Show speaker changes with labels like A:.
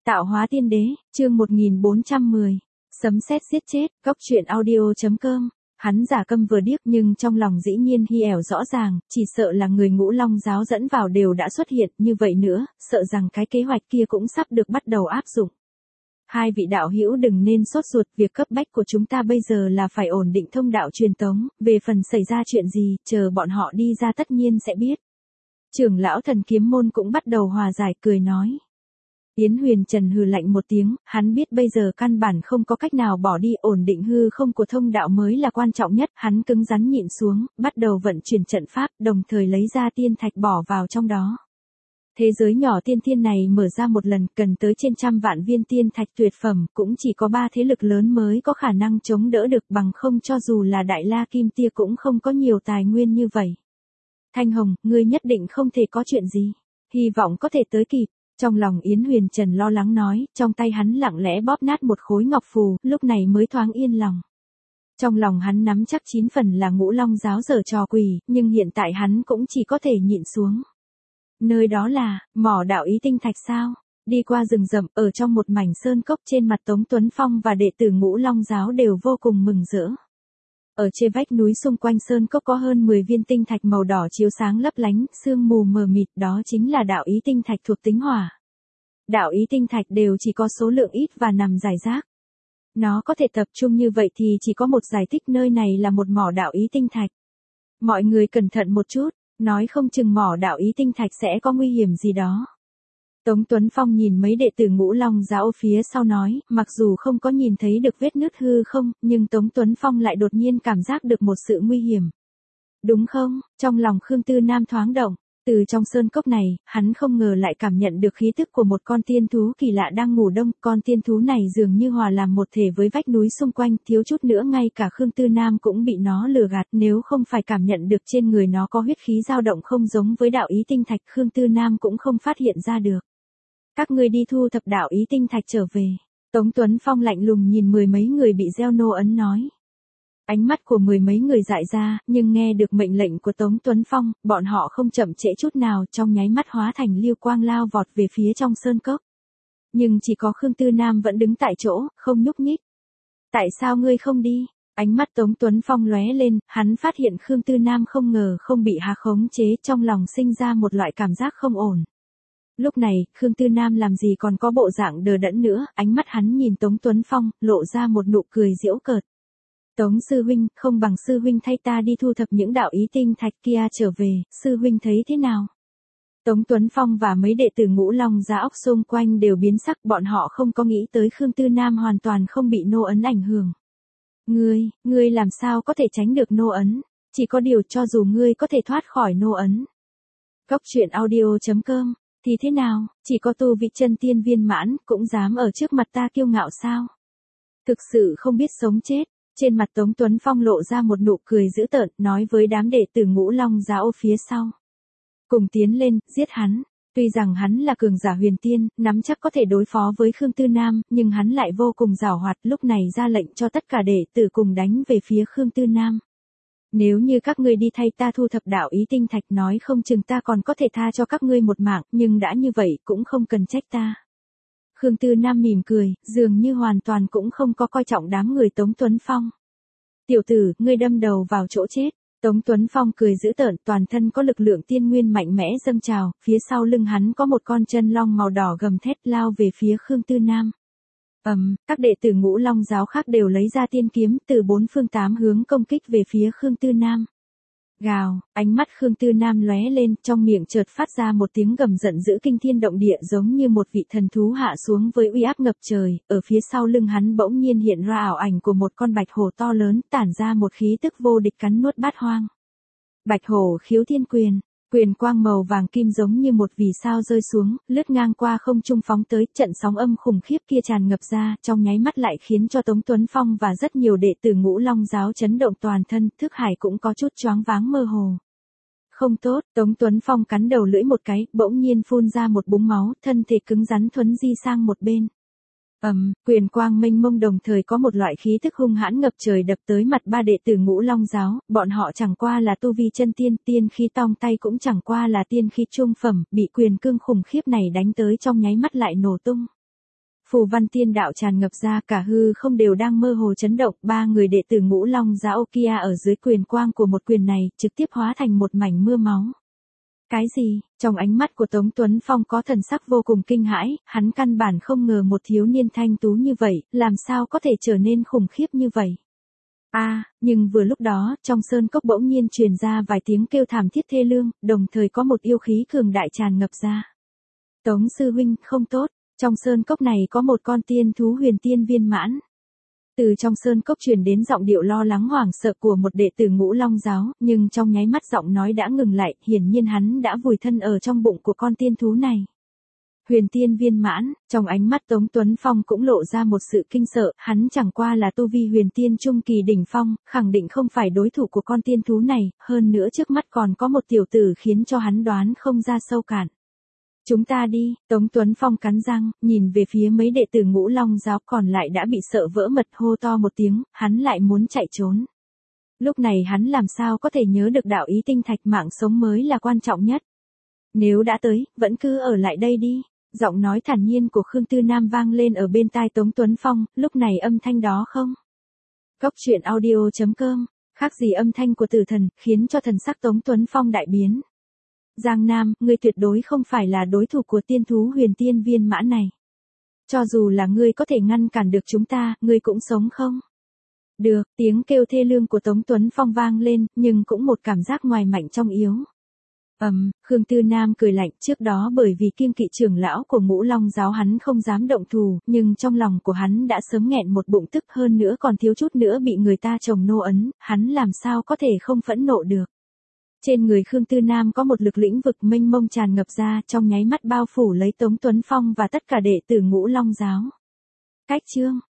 A: Tạo hóa tiên đế, chương 1410. Sấm sét giết chết, Góc Truyện Audio.com. Hắn giả câm vừa điếc nhưng trong lòng dĩ nhiên hi ẻo rõ ràng, chỉ sợ là người Ngũ Long giáo dẫn vào đều đã xuất hiện, như vậy nữa, sợ rằng cái kế hoạch kia cũng sắp được bắt đầu áp dụng. Hai vị đạo hữu đừng nên sốt ruột, việc cấp bách của chúng ta bây giờ là phải ổn định thông đạo truyền tống, về phần xảy ra chuyện gì, chờ bọn họ đi ra tất nhiên sẽ biết. Trưởng lão Thần Kiếm môn cũng bắt đầu hòa giải, cười nói. Yến Huyền Trần hừ lạnh một tiếng, hắn biết bây giờ căn bản không có cách nào bỏ đi, ổn định hư không của thông đạo mới là quan trọng nhất, hắn cứng rắn nhịn xuống, bắt đầu vận chuyển trận pháp, đồng thời lấy ra tiên thạch bỏ vào trong đó. Thế giới nhỏ tiên thiên này mở ra một lần cần tới trên 100 vạn viên tiên thạch tuyệt phẩm, cũng chỉ có 3 thế lực lớn mới có khả năng chống đỡ được, bằng không cho dù là Đại La Kim Tia cũng không có nhiều tài nguyên như vậy. Thanh Hồng, ngươi nhất định không thể có chuyện gì, hy vọng có thể tới kịp. Trong lòng Yến Huyền Trần lo lắng nói, trong tay hắn lặng lẽ bóp nát một khối ngọc phù, lúc này mới thoáng yên lòng. Trong lòng hắn nắm chắc 9 phần là Ngũ Long giáo giở trò quỷ, nhưng hiện tại hắn cũng chỉ có thể nhịn xuống. Nơi đó là, mỏ đạo ý tinh thạch sao? Đi qua rừng rậm, ở trong một mảnh sơn cốc, trên mặt Tống Tuấn Phong và đệ tử Ngũ Long giáo đều vô cùng mừng rỡ. Ở trên vách núi xung quanh sơn cốc có hơn 10 viên tinh thạch màu đỏ chiếu sáng lấp lánh, sương mù mờ mịt, đó chính là đạo ý tinh thạch thuộc tính hỏa. Đạo ý tinh thạch đều chỉ có số lượng ít và nằm rải rác. Nó có thể tập trung như vậy thì chỉ có một giải thích, nơi này là một mỏ đạo ý tinh thạch. Mọi người cẩn thận một chút, nói không chừng mỏ đạo ý tinh thạch sẽ có nguy hiểm gì đó. Tống Tuấn Phong nhìn mấy đệ tử Ngũ Long giáo phía sau nói, mặc dù không có nhìn thấy được vết nứt hư không, nhưng Tống Tuấn Phong lại đột nhiên cảm giác được một sự nguy hiểm. Đúng không? Trong lòng Khương Tư Nam thoáng động, từ trong sơn cốc này, hắn không ngờ lại cảm nhận được khí tức của một con tiên thú kỳ lạ đang ngủ đông, con tiên thú này dường như hòa làm một thể với vách núi xung quanh, thiếu chút nữa ngay cả Khương Tư Nam cũng bị nó lừa gạt, nếu không phải cảm nhận được trên người nó có huyết khí dao động không giống với đạo ý tinh thạch, Khương Tư Nam cũng không phát hiện ra được. Các ngươi đi thu thập đạo ý tinh thạch trở về. Tống Tuấn Phong lạnh lùng nhìn 10 mấy người bị gieo nô ấn nói. Ánh mắt của 10 mấy người dại ra, nhưng nghe được mệnh lệnh của Tống Tuấn Phong, bọn họ không chậm trễ chút nào, trong nháy mắt hóa thành lưu quang lao vọt về phía trong sơn cốc. Nhưng chỉ có Khương Tư Nam vẫn đứng tại chỗ, không nhúc nhích. Tại sao ngươi không đi? Ánh mắt Tống Tuấn Phong lóe lên, hắn phát hiện Khương Tư Nam không ngờ không bị hạ khống chế, trong lòng sinh ra một loại cảm giác không ổn. Lúc này, Khương Tư Nam làm gì còn có bộ dạng đờ đẫn nữa, ánh mắt hắn nhìn Tống Tuấn Phong, lộ ra một nụ cười giễu cợt. Tống sư huynh, không bằng sư huynh thay ta đi thu thập những đạo ý tinh thạch kia trở về, sư huynh thấy thế nào? Tống Tuấn Phong và mấy đệ tử Ngũ Long giáo óc xung quanh đều biến sắc, bọn họ không có nghĩ tới Khương Tư Nam hoàn toàn không bị nô ấn ảnh hưởng. Ngươi làm sao có thể tránh được nô ấn? Chỉ có điều cho dù ngươi có thể thoát khỏi nô ấn. Góc Truyện Audio.com. Thì thế nào, chỉ có tu vị chân tiên viên mãn, cũng dám ở trước mặt ta kiêu ngạo sao? Thực sự không biết sống chết. Trên mặt Tống Tuấn Phong lộ ra một nụ cười dữ tợn, nói với đám đệ tử Ngũ Long giáo phía sau. Cùng tiến lên, giết hắn. Tuy rằng hắn là cường giả huyền tiên, nắm chắc có thể đối phó với Khương Tư Nam, nhưng hắn lại vô cùng giàu hoạt, lúc này ra lệnh cho tất cả đệ tử cùng đánh về phía Khương Tư Nam. Nếu như các ngươi đi thay ta thu thập đạo ý tinh thạch, nói không chừng ta còn có thể tha cho các ngươi một mạng, nhưng đã như vậy cũng không cần trách ta. Khương Tư Nam mỉm cười, dường như hoàn toàn cũng không có coi trọng đám người Tống Tuấn Phong. Tiểu tử, ngươi đâm đầu vào chỗ chết. Tống Tuấn Phong cười dữ tợn, toàn thân có lực lượng tiên nguyên mạnh mẽ dâng trào, phía sau lưng hắn có một con chân long màu đỏ gầm thét lao về phía Khương Tư Nam. Các đệ tử Ngũ Long giáo khác đều lấy ra tiên kiếm, từ 4 phương 8 hướng công kích về phía Khương Tư Nam. Gào, ánh mắt Khương Tư Nam lóe lên, trong miệng chợt phát ra một tiếng gầm giận dữ kinh thiên động địa, giống như một vị thần thú hạ xuống với uy áp ngập trời, ở phía sau lưng hắn bỗng nhiên hiện ra ảo ảnh của một con bạch hổ to lớn, tản ra một khí tức vô địch cắn nuốt bát hoang. Bạch hổ khiếu thiên quyền. Quyền quang màu vàng kim giống như một vì sao rơi xuống, lướt ngang qua không trung phóng tới, trận sóng âm khủng khiếp kia tràn ngập ra, trong nháy mắt lại khiến cho Tống Tuấn Phong và rất nhiều đệ tử Ngũ Long giáo chấn động toàn thân, thức hải cũng có chút choáng váng mơ hồ. Không tốt, Tống Tuấn Phong cắn đầu lưỡi một cái, bỗng nhiên phun ra một búng máu, thân thể cứng rắn thuấn di sang một bên. Quyền quang mênh mông đồng thời có một loại khí tức hung hãn ngập trời đập tới mặt 3 đệ tử Ngũ Long giáo, bọn họ chẳng qua là tu vi chân tiên, tiên khí tong tay cũng chẳng qua là tiên khí trung phẩm, bị quyền cương khủng khiếp này đánh tới trong nháy mắt lại nổ tung. Phù văn tiên đạo tràn ngập ra, cả hư không đều đang mơ hồ chấn động, ba người đệ tử Ngũ Long giáo Okia ở dưới quyền quang của một quyền này, trực tiếp hóa thành một mảnh mưa máu. Cái gì? Trong ánh mắt của Tống Tuấn Phong có thần sắc vô cùng kinh hãi, hắn căn bản không ngờ một thiếu niên thanh tú như vậy, làm sao có thể trở nên khủng khiếp như vậy. Nhưng vừa lúc đó, trong sơn cốc bỗng nhiên truyền ra vài tiếng kêu thảm thiết thê lương, đồng thời có một yêu khí cường đại tràn ngập ra. Tống sư huynh, không tốt, trong sơn cốc này có một con tiên thú huyền tiên viên mãn. Từ trong sơn cốc truyền đến giọng điệu lo lắng hoảng sợ của một đệ tử Ngũ Long giáo, nhưng trong nháy mắt giọng nói đã ngừng lại, hiển nhiên hắn đã vùi thân ở trong bụng của con tiên thú này. Huyền tiên viên mãn, trong ánh mắt Tống Tuấn Phong cũng lộ ra một sự kinh sợ, hắn chẳng qua là tu vi huyền tiên trung kỳ đỉnh phong, khẳng định không phải đối thủ của con tiên thú này, hơn nữa trước mắt còn có một tiểu tử khiến cho hắn đoán không ra sâu cạn. Chúng ta đi, Tống Tuấn Phong cắn răng, nhìn về phía mấy đệ tử Ngũ Long giáo còn lại đã bị sợ vỡ mật, hô to một tiếng, hắn lại muốn chạy trốn. Lúc này hắn làm sao có thể nhớ được đạo ý tinh thạch, mạng sống mới là quan trọng nhất. Nếu đã tới, vẫn cứ ở lại đây đi. Giọng nói thản nhiên của Khương Tư Nam vang lên ở bên tai Tống Tuấn Phong, lúc này âm thanh đó không? Góc truyện audio.com, khác gì âm thanh của tử thần, khiến cho thần sắc Tống Tuấn Phong đại biến. Giang Nam, ngươi tuyệt đối không phải là đối thủ của tiên thú huyền tiên viên mãn này. Cho dù là ngươi có thể ngăn cản được chúng ta, ngươi cũng sống không? Được, tiếng kêu thê lương của Tống Tuấn Phong vang lên, nhưng cũng một cảm giác ngoài mạnh trong yếu. Khương Tư Nam cười lạnh, trước đó bởi vì kiêng kỵ trưởng lão của Ngũ Long giáo hắn không dám động thủ, nhưng trong lòng của hắn đã sớm nghẹn một bụng tức, hơn nữa còn thiếu chút nữa bị người ta trồng nô ấn, hắn làm sao có thể không phẫn nộ được. Trên người Khương Tư Nam có một lực lĩnh vực mênh mông tràn ngập ra, trong nháy mắt bao phủ lấy Tống Tuấn Phong và tất cả đệ tử Ngũ Long giáo. Cách chương